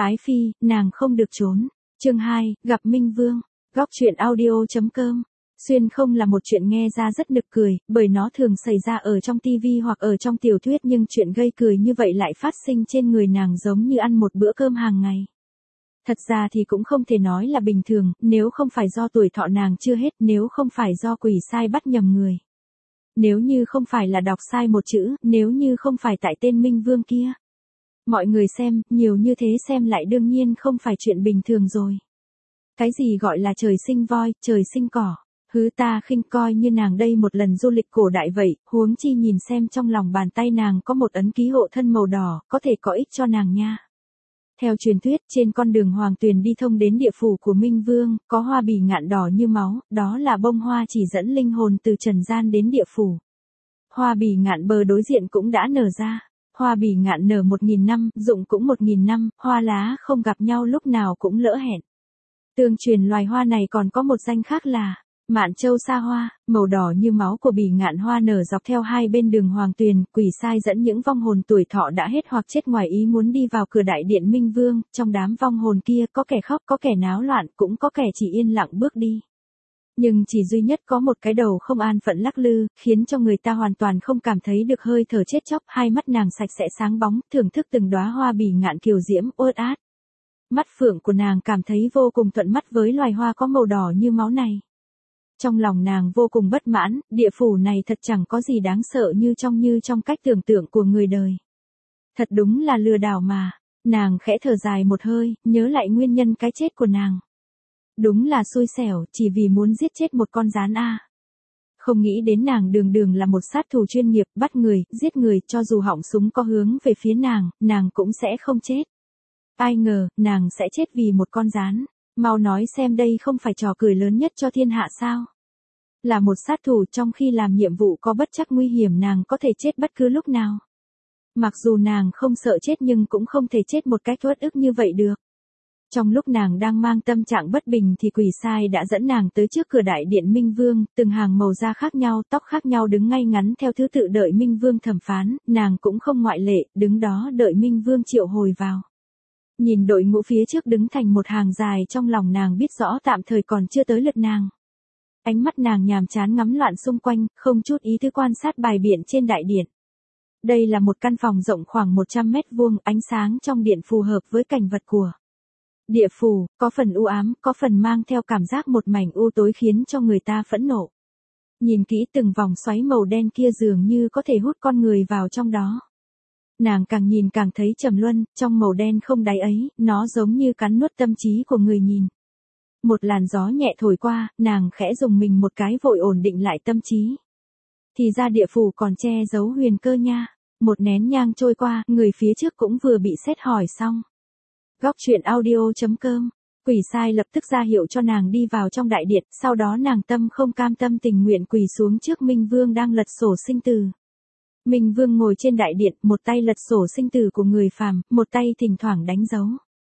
Ái phi, nàng không được trốn. Chương 2, gặp Minh Vương. Góc truyện audio.com. Xuyên không là một chuyện nghe ra rất nực cười, bởi nó thường xảy ra ở trong TV hoặc ở trong tiểu thuyết, nhưng chuyện gây cười như vậy lại phát sinh trên người nàng giống như ăn một bữa cơm hàng ngày. Thật ra thì cũng không thể nói là bình thường, nếu không phải do tuổi thọ nàng chưa hết, nếu không phải do quỷ sai bắt nhầm người. Nếu như không phải là đọc sai một chữ, nếu như không phải tại tên Minh Vương kia. Mọi người xem, nhiều như thế xem lại đương nhiên không phải chuyện bình thường rồi. Cái gì gọi là trời sinh voi, trời sinh cỏ. Hứ, ta khinh coi như nàng đây một lần du lịch cổ đại vậy, huống chi nhìn xem trong lòng bàn tay nàng có một ấn ký hộ thân màu đỏ, có thể có ích cho nàng nha. Theo truyền thuyết, trên con đường Hoàng Tuyền đi thông đến địa phủ của Minh Vương, có hoa bỉ ngạn đỏ như máu, đó là bông hoa chỉ dẫn linh hồn từ trần gian đến địa phủ. Hoa bỉ ngạn bờ đối diện cũng đã nở ra. Hoa bỉ ngạn nở 1000 năm, rụng cũng 1000 năm, hoa lá không gặp nhau lúc nào cũng lỡ hẹn. Tương truyền loài hoa này còn có một danh khác là Mạn Châu Sa Hoa. Màu đỏ như máu của bỉ ngạn hoa nở dọc theo hai bên đường Hoàng Tuyền, quỷ sai dẫn những vong hồn tuổi thọ đã hết hoặc chết ngoài ý muốn đi vào cửa đại điện Minh Vương. Trong đám vong hồn kia có kẻ khóc, có kẻ náo loạn, cũng có kẻ chỉ yên lặng bước đi. Nhưng chỉ duy nhất có một cái đầu không an phận lắc lư, khiến cho người ta hoàn toàn không cảm thấy được hơi thở chết chóc. Hai mắt nàng sạch sẽ sáng bóng, thưởng thức từng đóa hoa bỉ ngạn kiều diễm, ướt át. Mắt phượng của nàng cảm thấy vô cùng thuận mắt với loài hoa có màu đỏ như máu này. Trong lòng nàng vô cùng bất mãn, địa phủ này thật chẳng có gì đáng sợ như trong cách tưởng tượng của người đời. Thật đúng là lừa đảo mà. Nàng khẽ thở dài một hơi, nhớ lại nguyên nhân cái chết của nàng. Đúng là xui xẻo, chỉ vì muốn giết chết một con gián a. Không nghĩ đến nàng đường là một sát thủ chuyên nghiệp, bắt người, giết người, cho dù họng súng có hướng về phía nàng cũng sẽ không chết. Ai ngờ, nàng sẽ chết vì một con gián. Mau nói xem, đây không phải trò cười lớn nhất cho thiên hạ sao? Là một sát thủ, trong khi làm nhiệm vụ có bất trắc nguy hiểm, nàng có thể chết bất cứ lúc nào. Mặc dù nàng không sợ chết nhưng cũng không thể chết một cách uất ức như vậy được. Trong lúc nàng đang mang tâm trạng bất bình thì quỷ sai đã dẫn nàng tới trước cửa đại điện Minh Vương, từng hàng màu da khác nhau, tóc khác nhau đứng ngay ngắn theo thứ tự đợi Minh Vương thẩm phán, nàng cũng không ngoại lệ, đứng đó đợi Minh Vương triệu hồi vào. Nhìn đội ngũ phía trước đứng thành một hàng dài, trong lòng nàng biết rõ tạm thời còn chưa tới lượt nàng. Ánh mắt nàng nhàm chán ngắm loạn xung quanh, không chút ý tứ quan sát bài biện trên đại điện. Đây là một căn phòng rộng khoảng 100 mét vuông, ánh sáng trong điện phù hợp với cảnh vật của địa phủ, có phần u ám, có phần mang theo cảm giác một mảnh u tối khiến cho người ta phẫn nộ. Nhìn kỹ từng vòng xoáy màu đen kia dường như có thể hút con người vào trong đó. Nàng càng nhìn càng thấy trầm luân, trong màu đen không đáy ấy, nó giống như cắn nuốt tâm trí của người nhìn. Một làn gió nhẹ thổi qua, nàng khẽ dùng mình một cái vội ổn định lại tâm trí. Thì ra địa phủ còn che giấu huyền cơ nha. Một nén nhang trôi qua, người phía trước cũng vừa bị xét hỏi xong. Góc truyện audio.com. Quỷ sai lập tức ra hiệu cho nàng đi vào trong đại điện, sau đó nàng tâm không cam tâm tình nguyện quỳ xuống trước Minh Vương đang lật sổ sinh tử. Minh Vương ngồi trên đại điện, một tay lật sổ sinh tử của người phàm, một tay thỉnh thoảng đánh dấu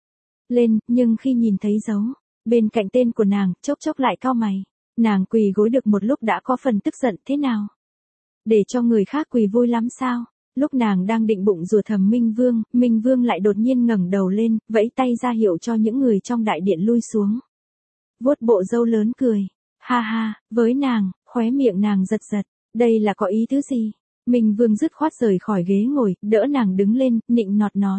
lên, nhưng khi nhìn thấy dấu bên cạnh tên của nàng, chốc chốc lại cau mày. Nàng quỳ gối được một lúc đã có phần tức giận, thế nào? Để cho người khác quỳ vui lắm sao? Lúc nàng đang định bụng rủa thầm Minh Vương lại đột nhiên ngẩng đầu lên, vẫy tay ra hiệu cho những người trong đại điện lui xuống. Vuốt bộ râu lớn cười. Ha ha, với nàng, khóe miệng nàng giật giật. Đây là có ý tứ gì? Minh Vương dứt khoát rời khỏi ghế ngồi, đỡ nàng đứng lên, nịnh nọt nói.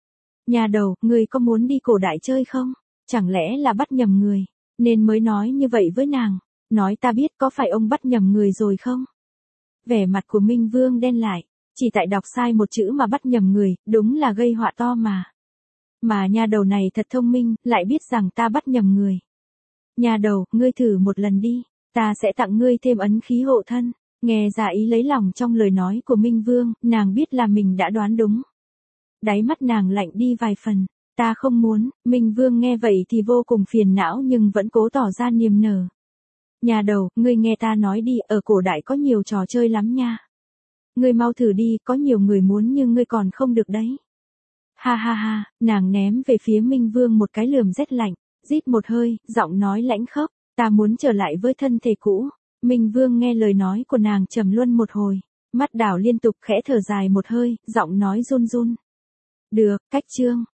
Nhà đầu, người có muốn đi cổ đại chơi không? Chẳng lẽ là bắt nhầm người, nên mới nói như vậy với nàng. Nói ta biết, có phải ông bắt nhầm người rồi không? Vẻ mặt của Minh Vương đen lại. Chỉ tại đọc sai một chữ mà bắt nhầm người, đúng là gây họa to mà. Mà nhà đầu này thật thông minh, lại biết rằng ta bắt nhầm người. Nhà đầu, ngươi thử một lần đi, ta sẽ tặng ngươi thêm ấn khí hộ thân. Nghe ra ý lấy lòng trong lời nói của Minh Vương, nàng biết là mình đã đoán đúng. Đáy mắt nàng lạnh đi vài phần. Ta không muốn. Minh Vương nghe vậy thì vô cùng phiền não nhưng vẫn cố tỏ ra niềm nở. Nhà đầu, ngươi nghe ta nói đi, ở cổ đại có nhiều trò chơi lắm nha. Ngươi mau thử đi, có nhiều người muốn nhưng ngươi còn không được đấy. Ha ha ha, nàng ném về phía Minh Vương một cái lườm rét lạnh, rít một hơi, giọng nói lãnh khốc, ta muốn trở lại với thân thể cũ. Minh Vương nghe lời nói của nàng trầm luân một hồi, mắt đảo liên tục khẽ thở dài một hơi, giọng nói run run. Được, cách chương.